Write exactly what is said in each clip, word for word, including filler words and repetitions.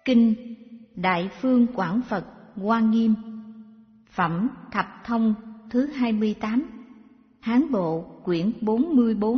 Kinh Đại Phương Quảng Phật Hoa Nghiêm, Phẩm Thập Thông thứ hai mươi tám, Hán Bộ quyển bốn mươi bốn.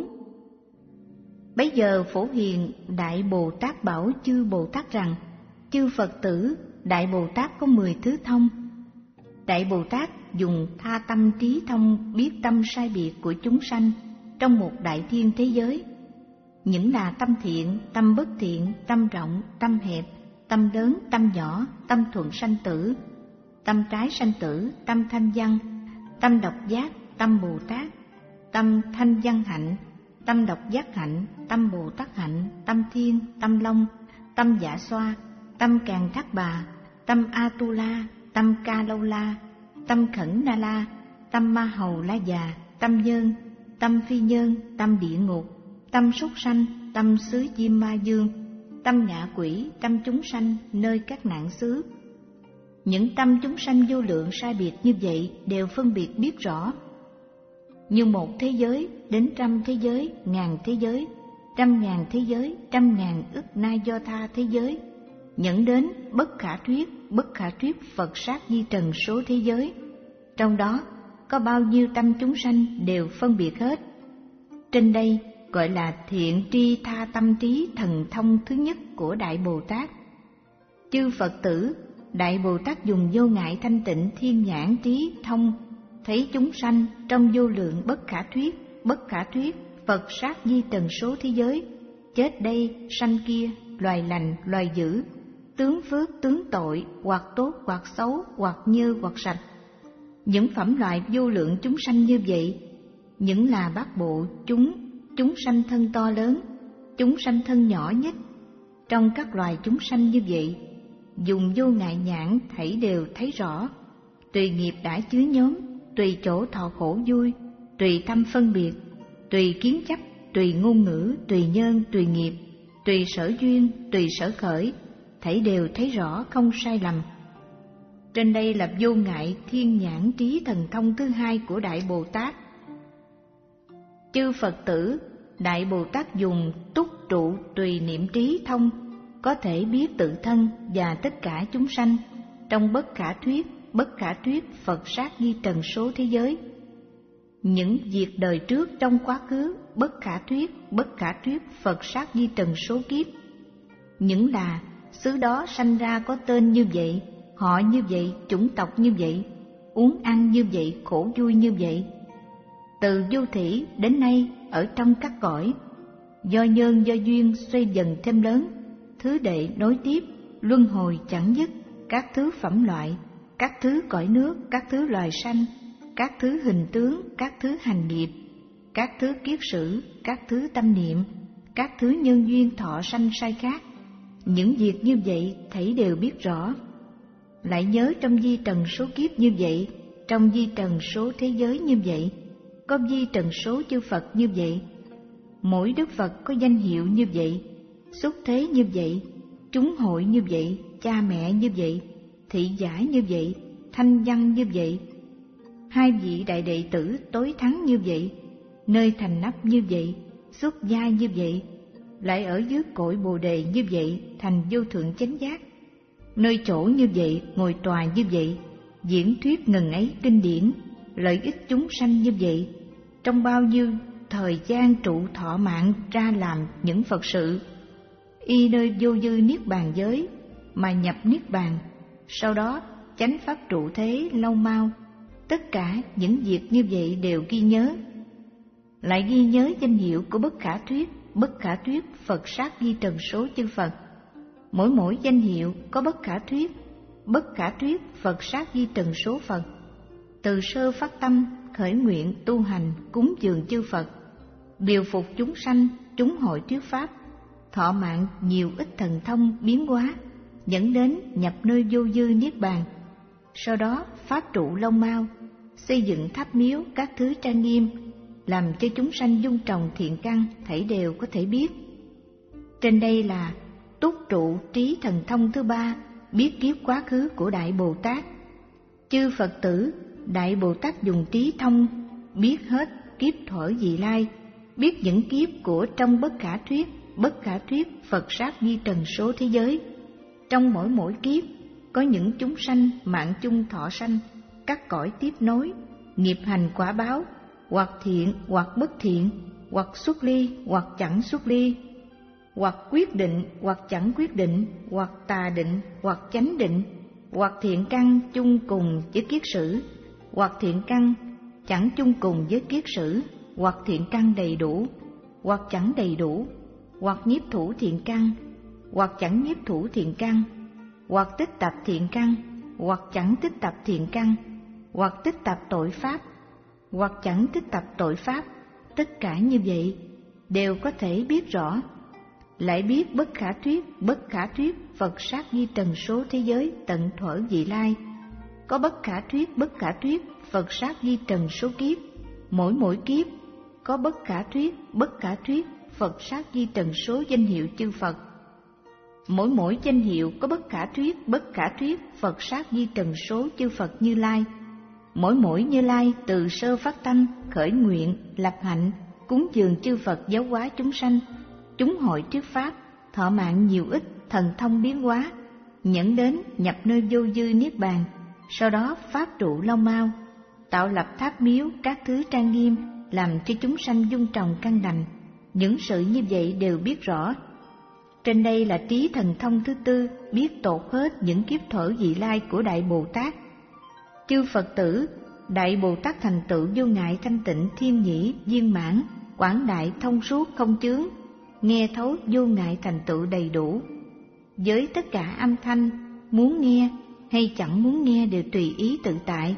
Bấy giờ Phổ Hiền Đại Bồ Tát bảo chư Bồ Tát rằng: chư Phật tử, Đại Bồ Tát có mười thứ thông. Đại Bồ Tát dùng tha tâm trí thông biết tâm sai biệt của chúng sanh trong một đại thiên thế giới. Những là tâm thiện, tâm bất thiện, tâm rộng, tâm hẹp, tâm lớn, tâm nhỏ, tâm thuận sanh tử, tâm trái sanh tử, tâm thanh văn, tâm độc giác, tâm Bồ Tát, tâm thanh văn hạnh, tâm độc giác hạnh, tâm Bồ Tát hạnh, tâm thiên, tâm long, tâm dạ xoa, tâm Càn Thác Bà, tâm Atula, tâm Ca Lâu La, tâm Khẩn Na La, tâm Ma Hầu La Già, tâm nhân, tâm phi nhân, tâm địa ngục, tâm súc sanh, tâm xứ Diêm Ma Dương, tâm ngạ quỷ, tâm chúng sanh nơi các nạn xứ. Những tâm chúng sanh vô lượng sai biệt như vậy đều phân biệt biết rõ. Như một thế giới đến trăm thế giới, ngàn thế giới, trăm ngàn thế giới, trăm ngàn ức na do tha thế giới, nhẫn đến bất khả thuyết, bất khả thuyết Phật sát di trần số thế giới. Trong đó có bao nhiêu tâm chúng sanh đều phân biệt hết. Trên đây gọi là thiện tri tha tâm trí thần thông thứ nhất của Đại Bồ Tát. Chư Phật tử, Đại Bồ Tát dùng vô ngại thanh tịnh thiên nhãn trí thông, thấy chúng sanh trong vô lượng bất khả thuyết, bất khả thuyết Phật sát di trần số thế giới, chết đây, sanh kia, loài lành, loài dữ, tướng phước, tướng tội, hoặc tốt, hoặc xấu, hoặc nhơ, hoặc sạch. Những phẩm loại vô lượng chúng sanh như vậy, những là bát bộ chúng, chúng sanh thân to lớn, chúng sanh thân nhỏ nhất. Trong các loài chúng sanh như vậy, dùng vô ngại nhãn thảy đều thấy rõ. Tùy nghiệp đã chứa nhóm, tùy chỗ thọ khổ vui, tùy tâm phân biệt, tùy kiến chấp, tùy ngôn ngữ, tùy nhân, tùy nghiệp, tùy sở duyên, tùy sở khởi, thảy đều thấy rõ không sai lầm. Trên đây là vô ngại thiên nhãn trí thần thông thứ hai của Đại Bồ Tát. Chư Phật tử, Đại Bồ Tát dùng túc trụ tùy niệm trí thông, có thể biết tự thân và tất cả chúng sanh trong bất khả thuyết, bất khả thuyết Phật sát di trần số thế giới. Những việc đời trước trong quá khứ, bất khả thuyết, bất khả thuyết Phật sát di trần số kiếp. Những là xứ đó sanh ra có tên như vậy, họ như vậy, chủng tộc như vậy, uống ăn như vậy, khổ vui như vậy. Từ vô thỉ đến nay ở trong các cõi, do nhân do duyên xoay dần thêm lớn, thứ đệ nối tiếp, luân hồi chẳng dứt, các thứ phẩm loại, các thứ cõi nước, các thứ loài sanh, các thứ hình tướng, các thứ hành nghiệp, các thứ kiết sử, các thứ tâm niệm, các thứ nhân duyên thọ sanh sai khác. Những việc như vậy thảy đều biết rõ. Lại nhớ trong di trần số kiếp như vậy, trong di trần số thế giới như vậy, có di trần số chư Phật như vậy. Mỗi Đức Phật có danh hiệu như vậy, xuất thế như vậy, chúng hội như vậy, cha mẹ như vậy, thị giả như vậy, thanh văn như vậy. Hai vị đại đệ tử tối thắng như vậy, nơi thành nắp như vậy, xuất gia như vậy, lại ở dưới cội Bồ Đề như vậy, thành vô thượng chánh giác. Nơi chỗ như vậy, ngồi tòa như vậy, diễn thuyết ngần ấy kinh điển, lợi ích chúng sanh như vậy, trong bao nhiêu thời gian trụ thọ mạng ra làm những Phật sự, y nơi vô dư niết bàn giới mà nhập niết bàn, sau đó chánh pháp trụ thế lâu mau. Tất cả những việc như vậy đều ghi nhớ. Lại ghi nhớ danh hiệu của bất khả thuyết, bất khả thuyết Phật sát di trần số chư Phật. Mỗi mỗi danh hiệu có bất khả thuyết, bất khả thuyết Phật sát di trần số Phật. Từ sơ phát tâm khởi nguyện tu hành cúng dường chư Phật, điều phục chúng sanh, chúng hội thuyết pháp, thọ mạng nhiều ít thần thông biến hóa, dẫn đến nhập nơi vô dư niết bàn. Sau đó pháp trụ lâu mau, xây dựng tháp miếu các thứ trang nghiêm, làm cho chúng sanh dung trồng thiện căn thảy đều có thể biết. Trên đây là túc trụ trí thần thông thứ ba, biết kiếp quá khứ của Đại Bồ Tát. Chư Phật tử, Đại Bồ Tát dùng trí thông biết hết kiếp thuở vị lai, biết những kiếp của trong bất khả thuyết, bất khả thuyết Phật sát di trần số thế giới. Trong mỗi mỗi kiếp, có những chúng sanh mạng chung thọ sanh, các cõi tiếp nối, nghiệp hành quả báo, hoặc thiện hoặc bất thiện, hoặc xuất ly hoặc chẳng xuất ly, hoặc quyết định hoặc chẳng quyết định, hoặc tà định hoặc chánh định, hoặc thiện căn chung cùng với kiết sử, hoặc thiện căn chẳng chung cùng với kiết sử, hoặc thiện căn đầy đủ, hoặc chẳng đầy đủ, hoặc nhiếp thủ thiện căn, hoặc chẳng nhiếp thủ thiện căn, hoặc tích tập thiện căn, hoặc chẳng tích tập thiện căn, hoặc tích tập tội pháp, hoặc chẳng tích tập tội pháp. Tất cả như vậy đều có thể biết rõ. Lại biết bất khả thuyết, bất khả thuyết Phật sát di trần số thế giới tận thuở vị lai. Có bất khả thuyết, bất khả thuyết Phật sát di trần số kiếp. Mỗi mỗi kiếp có bất khả thuyết, bất khả thuyết Phật sát di trần số danh hiệu chư Phật. Mỗi mỗi danh hiệu có bất khả thuyết, bất khả thuyết Phật sát di trần số chư Phật Như Lai. Mỗi mỗi Như Lai từ sơ phát tâm, khởi nguyện, lập hạnh, cúng dường chư Phật giáo hóa chúng sanh, chúng hội thuyết pháp, thọ mạng nhiều ít, thần thông biến hóa, nhẫn đến nhập nơi vô dư niết bàn. Sau đó pháp trụ Long Mao, tạo lập tháp miếu các thứ trang nghiêm, làm cho chúng sanh dung trồng căn lành. Những sự như vậy đều biết rõ. Trên đây là trí thần thông thứ tư, biết tột hết những kiếp thuở vị lai của Đại Bồ Tát. Chư Phật tử, Đại Bồ Tát thành tựu vô ngại thanh tịnh thiên nhĩ viên mãn, quảng đại thông suốt không chướng, nghe thấu vô ngại thành tựu đầy đủ. Với tất cả âm thanh, muốn nghe hay chẳng muốn nghe đều tùy ý tự tại.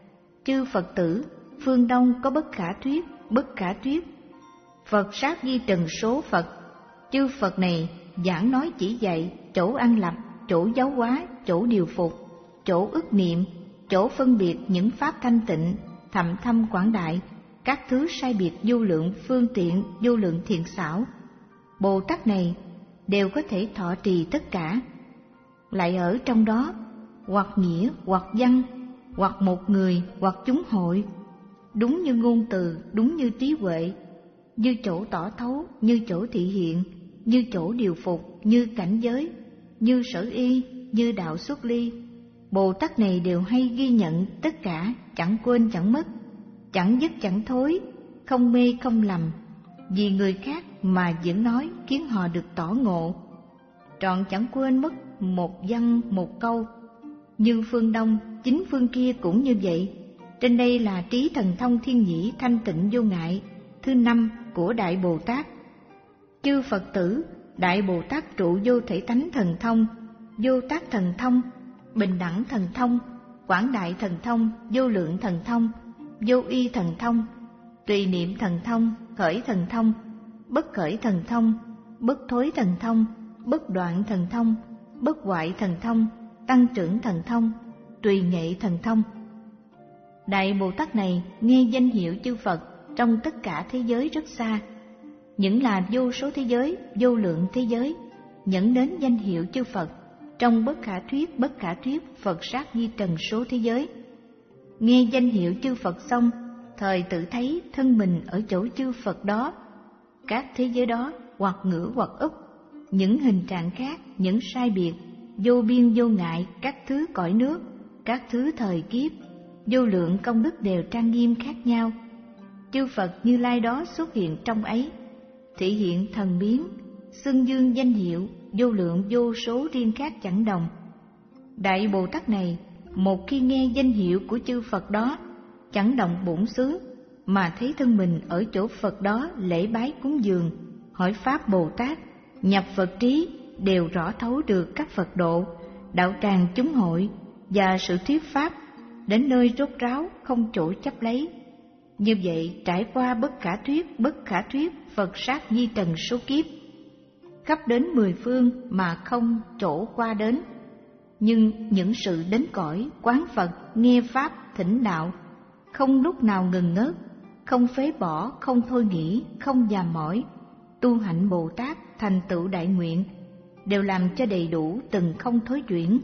Chư Phật tử, phương Đông có bất khả thuyết, bất khả thuyết Phật sát di trần số Phật. Chư Phật này giảng nói chỉ dạy, chỗ an lập, chỗ giáo hóa, chỗ điều phục, chỗ ức niệm, chỗ phân biệt những pháp thanh tịnh, thậm thâm quảng đại, các thứ sai biệt vô lượng phương tiện, vô lượng thiện xảo. Bồ Tát này đều có thể thọ trì tất cả. Lại ở trong đó, hoặc nghĩa, hoặc văn, hoặc một người, hoặc chúng hội, đúng như ngôn từ, đúng như trí huệ, như chỗ tỏ thấu, như chỗ thị hiện, như chỗ điều phục, như cảnh giới, như sở y, như đạo xuất ly. Bồ Tát này đều hay ghi nhận tất cả, chẳng quên chẳng mất, chẳng dứt chẳng thối, không mê không lầm. Vì người khác mà vẫn nói khiến họ được tỏ ngộ, trọn chẳng quên mất một văn một câu. Như phương Đông, chính phương kia cũng như vậy. Trên đây là trí thần thông thiên nhĩ thanh tịnh vô ngại thứ năm của Đại Bồ Tát. Chư Phật tử, Đại Bồ Tát trụ vô thể tánh thần thông, vô tác thần thông, bình đẳng thần thông, quảng đại thần thông, vô lượng thần thông, vô y thần thông, tùy niệm thần thông, khởi thần thông, bất khởi thần thông, bất thối thần thông, bất đoạn thần thông, bất hoại thần thông, tăng trưởng thần thông, tùy nghệ thần thông. Đại Bồ Tát này nghe danh hiệu chư Phật trong tất cả thế giới rất xa, những là vô số thế giới, vô lượng thế giới, nhẫn đến danh hiệu chư Phật trong bất khả thuyết, bất khả thuyết Phật sát di trần số thế giới. Nghe danh hiệu chư Phật xong, thời tự thấy thân mình ở chỗ chư Phật đó, các thế giới đó hoặc ngữ hoặc ức, những hình trạng khác, những sai biệt, vô biên vô ngại, các thứ cõi nước, các thứ thời kiếp, vô lượng công đức đều trang nghiêm khác nhau. Chư Phật Như Lai đó xuất hiện trong ấy, thị hiện thần biến, xưng dương danh hiệu, vô lượng vô số riêng khác chẳng đồng. Đại Bồ Tát này, một khi nghe danh hiệu của chư Phật đó, chẳng động bổn xứ, mà thấy thân mình ở chỗ Phật đó lễ bái cúng dường, hỏi Pháp Bồ Tát, nhập Phật trí, đều rõ thấu được các Phật độ, đạo tràng chúng hội và sự thuyết Pháp, đến nơi rốt ráo không chỗ chấp lấy. Như vậy trải qua bất khả thuyết, bất khả thuyết Phật sát di trần số kiếp, khắp đến mười phương mà không chỗ qua đến. Nhưng những sự đến cõi quán Phật, nghe Pháp, thỉnh đạo, không lúc nào ngừng ngớt, không phế bỏ, không thôi nghĩ, không già mỏi, tu hạnh Bồ Tát, thành tựu đại nguyện, đều làm cho đầy đủ từng không thối chuyển.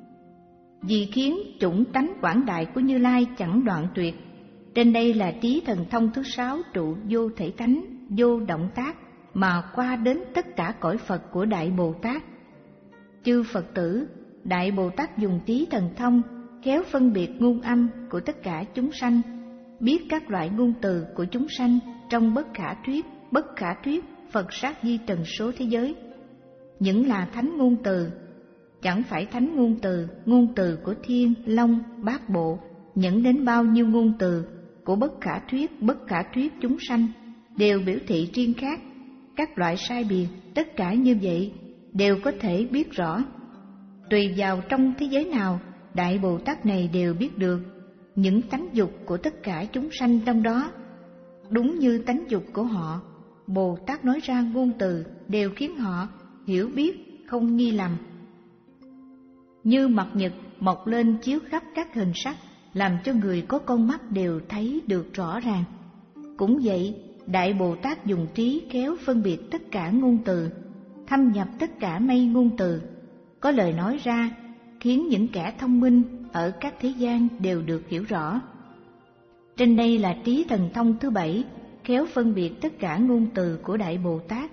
Vì khiến chủng tánh quảng đại của Như Lai chẳng đoạn tuyệt. Trên đây là trí thần thông thứ sáu trụ vô thể tánh, vô động tác, mà qua đến tất cả cõi Phật của Đại Bồ Tát. Chư Phật tử, Đại Bồ Tát dùng trí thần thông khéo phân biệt ngôn âm của tất cả chúng sanh, biết các loại ngôn từ của chúng sanh trong bất khả thuyết, bất khả thuyết Phật sát di trần số thế giới. Những là thánh ngôn từ, chẳng phải thánh ngôn từ, ngôn từ của thiên, long, bát bộ, nhẫn đến bao nhiêu ngôn từ của bất khả thuyết, bất khả thuyết chúng sanh, đều biểu thị riêng khác, các loại sai biệt, tất cả như vậy đều có thể biết rõ. Tùy vào trong thế giới nào, Đại Bồ Tát này đều biết được những tánh dục của tất cả chúng sanh trong đó. Đúng như tánh dục của họ, Bồ Tát nói ra ngôn từ đều khiến họ hiểu biết, không nghi lầm. Như mặt nhật mọc lên chiếu khắp các hình sắc, làm cho người có con mắt đều thấy được rõ ràng. Cũng vậy, Đại Bồ Tát dùng trí khéo phân biệt tất cả ngôn từ, thâm nhập tất cả mây ngôn từ, có lời nói ra khiến những kẻ thông minh ở các thế gian đều được hiểu rõ. Trên đây là trí thần thông thứ bảy, khéo phân biệt tất cả ngôn từ của Đại Bồ Tát.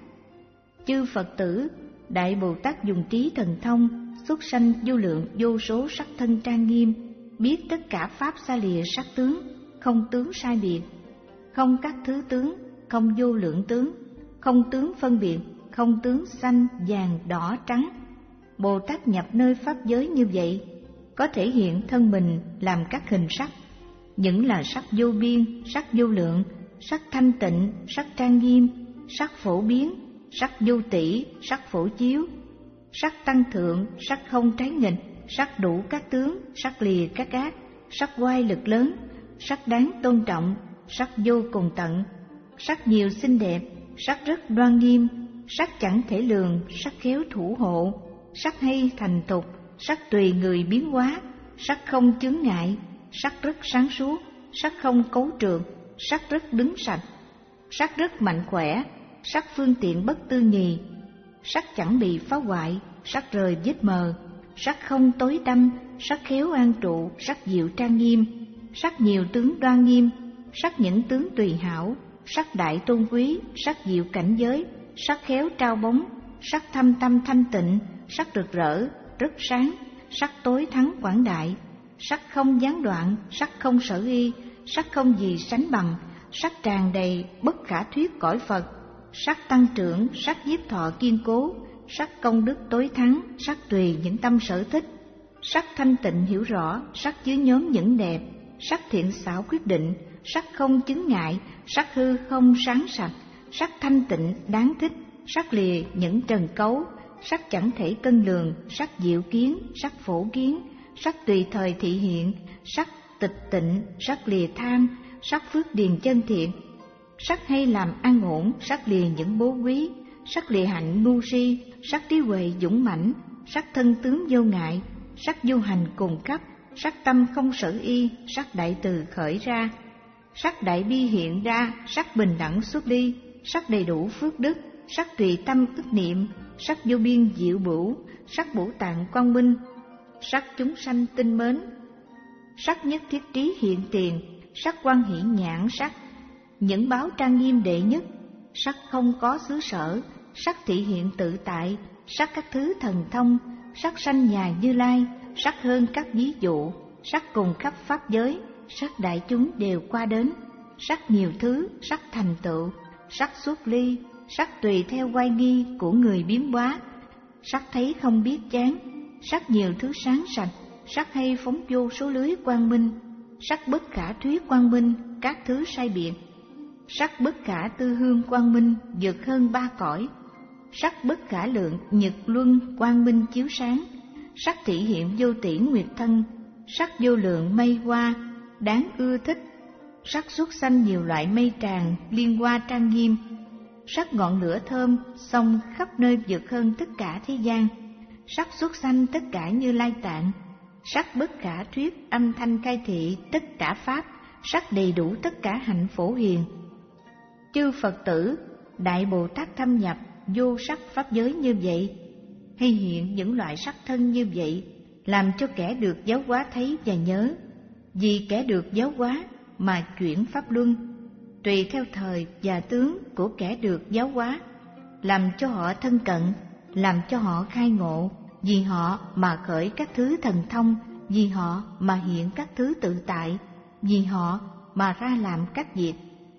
Chư Phật tử, Đại Bồ Tát dùng trí thần thông xuất sanh vô lượng vô số sắc thân trang nghiêm, biết tất cả pháp xa lìa sắc tướng, không tướng sai biệt, không các thứ tướng, không vô lượng tướng, không tướng phân biệt, không tướng xanh, vàng, đỏ, trắng. Bồ Tát nhập nơi pháp giới như vậy, có thể hiện thân mình làm các hình sắc, những là sắc vô biên, sắc vô lượng, sắc thanh tịnh, sắc trang nghiêm, sắc phổ biến, sắc vô tỷ, sắc phổ chiếu, sắc tăng thượng, sắc không trái nghịch, sắc đủ các tướng, sắc lìa các ác, sắc oai lực lớn, sắc đáng tôn trọng, sắc vô cùng tận, sắc nhiều xinh đẹp, sắc rất đoan nghiêm, sắc chẳng thể lường, sắc khéo thủ hộ, sắc hay thành thục, sắc tùy người biến hóa, sắc không chướng ngại, sắc rất sáng suốt, sắc không cấu trượt, sắc rất đứng sạch, sắc rất mạnh khỏe, sắc phương tiện bất tư nghì, sắc chẳng bị phá hoại, sắc rời vết mờ, sắc không tối tăm, sắc khéo an trụ, sắc diệu trang nghiêm, sắc nhiều tướng đoan nghiêm, sắc những tướng tùy hảo, sắc đại tôn quý, sắc diệu cảnh giới, sắc khéo trao bóng, sắc thâm tâm thanh tịnh, sắc rực rỡ, rất sáng, sắc tối thắng quảng đại, sắc không gián đoạn, sắc không sở y, sắc không gì sánh bằng, sắc tràn đầy bất khả thuyết cõi Phật, sắc tăng trưởng, sắc nhiếp thọ kiên cố, sắc công đức tối thắng, sắc tùy những tâm sở thích, sắc thanh tịnh hiểu rõ, sắc chứa nhóm những đẹp, sắc thiện xảo quyết định, sắc không chứng ngại, sắc hư không sáng sạch, sắc thanh tịnh đáng thích, sắc lìa những trần cấu, sắc chẳng thể cân lường, sắc diệu kiến, sắc phổ kiến, sắc tùy thời thị hiện, sắc tịch tịnh, sắc lìa tham, sắc phước điền chân thiện, sắc hay làm an ổn, sắc lìa những bố quý, sắc lìa hạnh ngu si, sắc trí huệ dũng mãnh, sắc thân tướng vô ngại, sắc vô hành cùng cấp, sắc tâm không sở y, sắc đại từ khởi ra, sắc đại bi hiện ra, sắc bình đẳng xuất ly, sắc đầy đủ phước đức, sắc tùy tâm ức niệm, sắc vô biên diệu bửu, sắc bổ tạng quang minh, sắc chúng sanh tinh mến, sắc nhất thiết trí hiện tiền, sắc quan hỷ nhãn sắc, những báo trang nghiêm đệ nhất, sắc không có xứ sở, sắc thị hiện tự tại, sắc các thứ thần thông, sắc sanh nhà Như Lai, sắc hơn các ví dụ, sắc cùng khắp pháp giới, sắc đại chúng đều qua đến, sắc nhiều thứ, sắc thành tựu, sắc xuất ly, sắc tùy theo oai nghi của người biến hóa, sắc thấy không biết chán, sắc nhiều thứ sáng sạch, sắc hay phóng vô số lưới quang minh, sắc bất khả thuyết quang minh, các thứ sai biệt, sắc bất khả tư hương quang minh, vượt hơn ba cõi, sắc bất khả lượng nhật luân quang minh chiếu sáng, sắc thị hiện vô tỷ nguyệt thân, sắc vô lượng mây hoa đáng ưa thích, sắc xuất sanh nhiều loại mây tràng liên hoa trang nghiêm, sắc ngọn lửa thơm xông khắp nơi vượt hơn tất cả thế gian, sắc xuất sanh tất cả Như Lai tạng, sắc bất khả thuyết âm thanh khai thị tất cả pháp, sắc đầy đủ tất cả hạnh phổ hiền. Chư Phật tử, Đại Bồ Tát thâm nhập vô sắc pháp giới như vậy, hay hiện những loại sắc thân như vậy, làm cho kẻ được giáo hóa thấy và nhớ. Vì kẻ được giáo hóa mà chuyển pháp luân, tùy theo thời và tướng của kẻ được giáo hóa, làm cho họ thân cận, làm cho họ khai ngộ, vì họ mà khởi các thứ thần thông, vì họ mà hiện các thứ tự tại, vì họ mà ra làm các việc.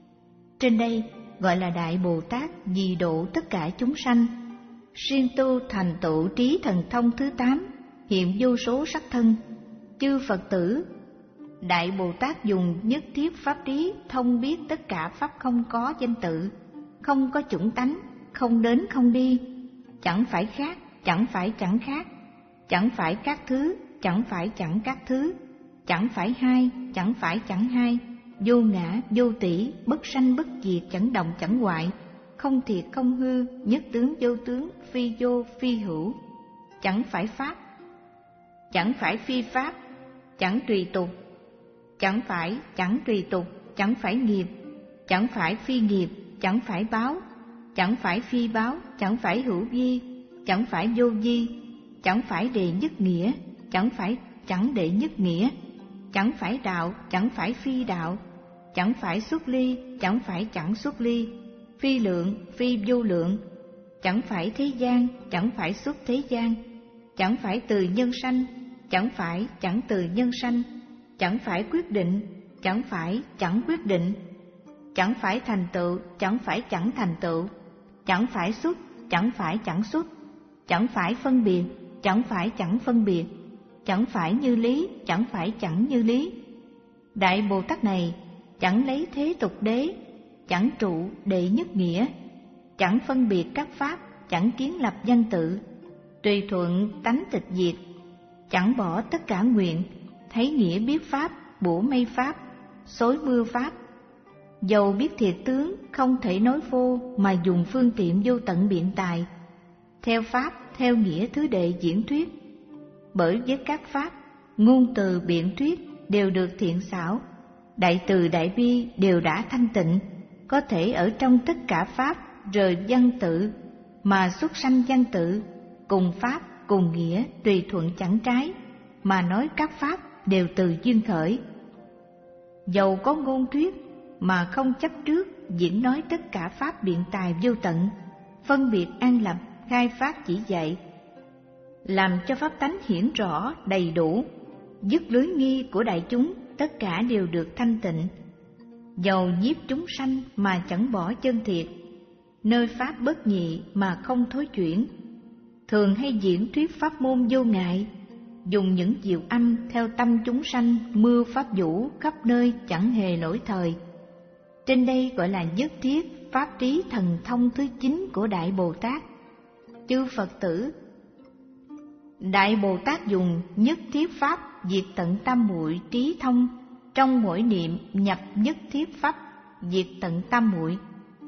Trên đây gọi là Đại Bồ Tát vì độ tất cả chúng sanh. Riêng tu thành tựu trí thần thông thứ tám, hiện vô số sắc thân. Chư Phật tử, Đại Bồ Tát dùng nhất thiết pháp trí thông biết tất cả pháp không có danh tự, không có chủng tánh, không đến không đi, chẳng phải khác, chẳng phải chẳng khác, chẳng phải các thứ, chẳng phải chẳng các thứ, chẳng phải hai, chẳng phải chẳng hai, vô ngã, vô tỷ, bất sanh bất diệt, chẳng động chẳng hoại, không thiệt không hư, nhất tướng vô tướng, phi vô phi hữu, chẳng phải pháp, chẳng phải phi pháp, chẳng tùy tục, chẳng phải chẳng tùy tục, chẳng phải nghiệp, chẳng phải phi nghiệp, chẳng phải báo, chẳng phải phi báo, chẳng phải hữu vi, chẳng phải vô vi, chẳng phải đệ nhất nghĩa, chẳng phải chẳng đệ nhất nghĩa, chẳng phải đạo, chẳng phải phi đạo, chẳng phải xuất ly, chẳng phải chẳng xuất ly, phi lượng, phi vô lượng, chẳng phải thế gian, chẳng phải xuất thế gian, chẳng phải từ nhân sanh, chẳng phải chẳng từ nhân sanh, chẳng phải quyết định, chẳng phải chẳng quyết định, chẳng phải thành tựu, chẳng phải chẳng thành tựu, chẳng phải xuất, chẳng phải chẳng xuất, chẳng phải phân biệt, chẳng phải chẳng phân biệt, chẳng phải như lý, chẳng phải chẳng như lý. Đại Bồ Tát này chẳng lấy thế tục đế, chẳng trụ đệ nhất nghĩa, chẳng phân biệt các pháp, chẳng kiến lập văn tự, tùy thuận tánh tịch diệt, chẳng bỏ tất cả nguyện, thấy nghĩa biết pháp, bủa mây pháp, xối mưa pháp. Dầu biết thiệt tướng, không thể nói vô, mà dùng phương tiện vô tận biện tài, theo pháp, theo nghĩa thứ đệ diễn thuyết. Bởi với các pháp, ngôn từ biện thuyết đều được thiện xảo, đại từ đại bi đều đã thanh tịnh, có thể ở trong tất cả pháp rời văn tự mà xuất sanh văn tự, cùng pháp cùng nghĩa tùy thuận chẳng trái, mà nói các pháp đều từ duyên khởi. Dầu có ngôn thuyết mà không chấp trước, diễn nói tất cả pháp biện tài vô tận, phân biệt an lập, khai pháp chỉ dạy, làm cho pháp tánh hiển rõ đầy đủ, dứt lưới nghi của đại chúng, tất cả đều được thanh tịnh. Dầu nhiếp chúng sanh mà chẳng bỏ chân thiệt, nơi pháp bất nhị mà không thối chuyển, thường hay diễn thuyết pháp môn vô ngại, dùng những diệu âm theo tâm chúng sanh, mưa pháp vũ khắp nơi chẳng hề lỗi thời. Trên đây gọi là nhất thiết pháp trí thần thông thứ chín của Đại Bồ Tát. Chư Phật tử, Đại Bồ Tát dùng nhất thiết pháp diệt tận tam muội trí thông, trong mỗi niệm nhập nhất thiết pháp diệt tận tam muội,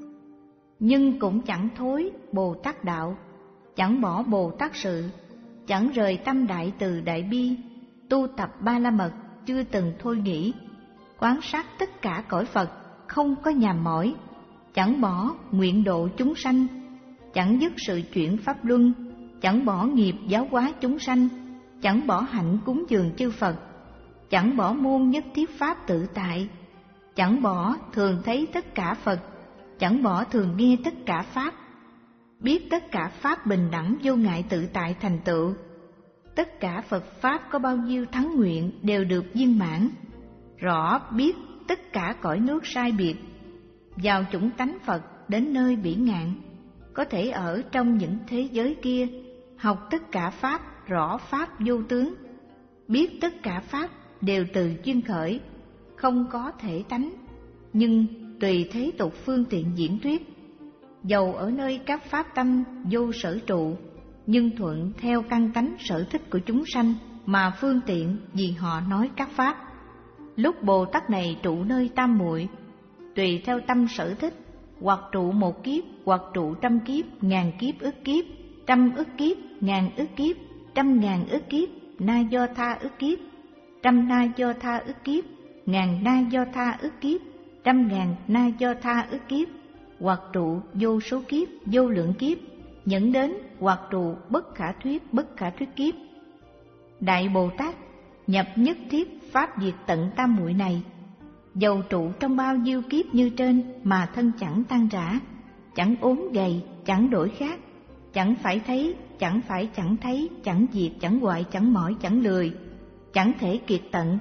nhưng cũng chẳng thối Bồ Tát đạo, chẳng bỏ Bồ Tát sự, chẳng rời tâm đại từ đại bi, tu tập ba la mật chưa từng thôi nghỉ, quán sát tất cả cõi Phật không có nhàm mỏi, chẳng bỏ nguyện độ chúng sanh, chẳng dứt sự chuyển pháp luân, chẳng bỏ nghiệp giáo hóa chúng sanh, chẳng bỏ hạnh cúng dường chư Phật, chẳng bỏ môn nhất thiết pháp tự tại, chẳng bỏ thường thấy tất cả Phật, chẳng bỏ thường nghe tất cả pháp, biết tất cả pháp bình đẳng vô ngại tự tại thành tựu. Tất cả Phật pháp có bao nhiêu thắng nguyện đều được viên mãn, rõ biết tất cả cõi nước sai biệt, vào chủng tánh Phật đến nơi bỉ ngạn, có thể ở trong những thế giới kia, học tất cả pháp, rõ pháp vô tướng, biết tất cả pháp đều từ duyên khởi, không có thể tánh, nhưng tùy thế tục phương tiện diễn thuyết. Dầu ở nơi các pháp tâm vô sở trụ, nhưng thuận theo căn tánh sở thích của chúng sanh mà phương tiện vì họ nói các pháp. Lúc Bồ Tát này trụ nơi tam muội, tùy theo tâm sở thích, hoặc trụ một kiếp, hoặc trụ trăm kiếp, ngàn kiếp ức kiếp, trăm ức kiếp, ngàn ức kiếp, trăm ngàn ức kiếp, na do tha ức kiếp, trăm na do tha ức kiếp, ngàn na do tha ức kiếp, trăm ngàn na do tha ức kiếp, hoặc trụ vô số kiếp, vô lượng kiếp, nhẫn đến hoặc trụ bất khả thuyết, bất khả thuyết kiếp. Đại Bồ Tát nhập nhất thiết pháp diệt tận tam muội này, dầu trụ trong bao nhiêu kiếp như trên mà thân chẳng tan rã, chẳng ốm gầy, chẳng đổi khác, chẳng phải thấy chẳng phải chẳng thấy, chẳng diệt, chẳng hoại, chẳng mỏi, chẳng lười, chẳng thể kiệt tận.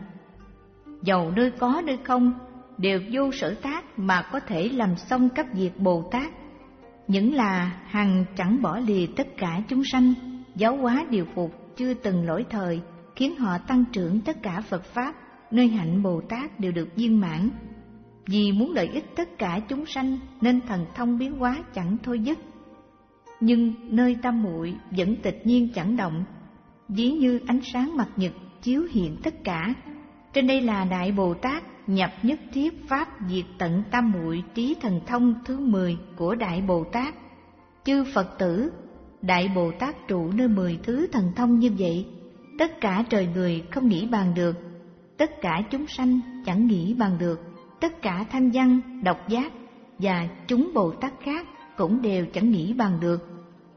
Dầu nơi có nơi không, đều vô sở tác mà có thể làm xong các việc Bồ Tát. Những là hằng chẳng bỏ lìa tất cả chúng sanh, giáo hóa điều phục, chưa từng lỗi thời, khiến họ tăng trưởng tất cả Phật Pháp, nơi hạnh Bồ Tát đều được viên mãn. Vì muốn lợi ích tất cả chúng sanh nên thần thông biến hóa chẳng thôi dứt. Nhưng nơi tâm muội vẫn tịch nhiên chẳng động, ví như ánh sáng mặt nhật chiếu hiện tất cả. Trên đây là Đại Bồ Tát nhập nhất thiết pháp diệt tận tam muội trí thần thông thứ mười của Đại Bồ Tát. Chư Phật tử, Đại Bồ Tát trụ nơi mười thứ thần thông như vậy, tất cả trời người không nghĩ bàn được, tất cả chúng sanh chẳng nghĩ bàn được, tất cả thanh văn, độc giác và chúng Bồ Tát khác cũng đều chẳng nghĩ bàn được.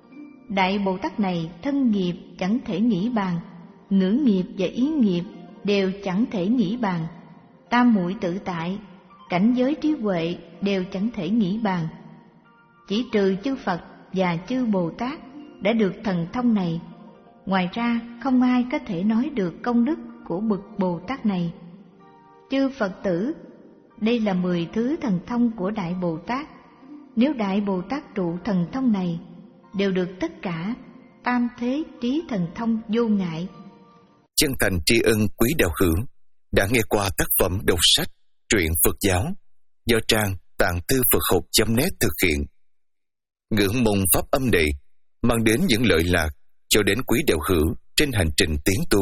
Đại Bồ Tát này thân nghiệp chẳng thể nghĩ bàn, ngữ nghiệp và ý nghiệp đều chẳng thể nghĩ bàn, tam muội tự tại, cảnh giới trí huệ đều chẳng thể nghĩ bàn. Chỉ trừ chư Phật và chư Bồ Tát đã được thần thông này, ngoài ra không ai có thể nói được công đức của bậc Bồ Tát này. Chư Phật tử, đây là mười thứ thần thông của Đại Bồ Tát. Nếu Đại Bồ Tát trụ thần thông này, đều được tất cả tam thế trí thần thông vô ngại. Chân thành tri ân quý đạo hữu đã nghe qua tác phẩm đọc sách truyện Phật giáo do trang tạng thư Phật học chấm net thực hiện. Ngưỡng mong pháp âm này mang đến những lợi lạc cho đến quý đạo hữu trên hành trình tiến tu.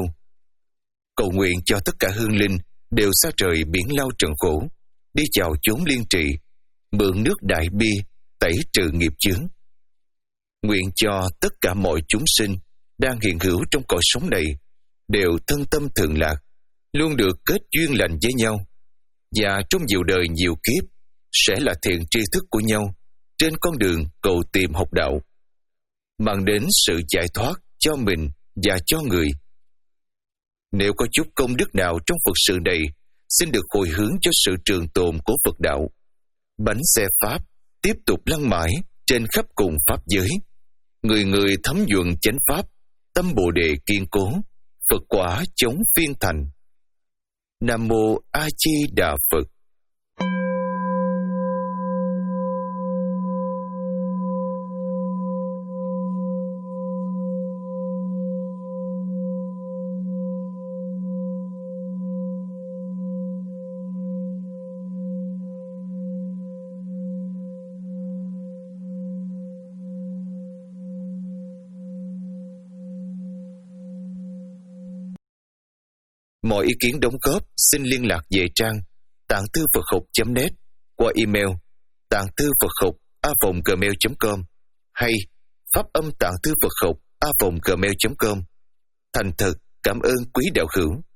Cầu nguyện cho tất cả hương linh đều xa trời biển lao trần khổ, đi vào chốn liên trị, mượn nước đại bi tẩy trừ nghiệp chướng. Nguyện cho tất cả mọi chúng sinh đang hiện hữu trong cõi sống này đều thân tâm thượng lạc, luôn được kết duyên lành với nhau, và trong nhiều đời nhiều kiếp sẽ là thiện tri thức của nhau trên con đường cầu tìm học đạo, mang đến sự giải thoát cho mình và cho người. Nếu có chút công đức nào trong Phật sự này, xin được hồi hướng cho sự trường tồn của Phật đạo. Bánh xe Pháp tiếp tục lăn mãi trên khắp cùng Pháp giới. Người người thấm nhuận chánh Pháp, tâm Bồ Đề kiên cố, Phật quả chống phiên thành. Nam Mô A Di Đà Phật. Mọi ý kiến đóng góp xin liên lạc về trang tạng thư Phật học chấm net qua email tạng thư Phật học a vòng gmail chấm com hay pháp âm tạng thư Phật học a vòng gmail chấm com. Thành thật cảm ơn quý đạo hữu.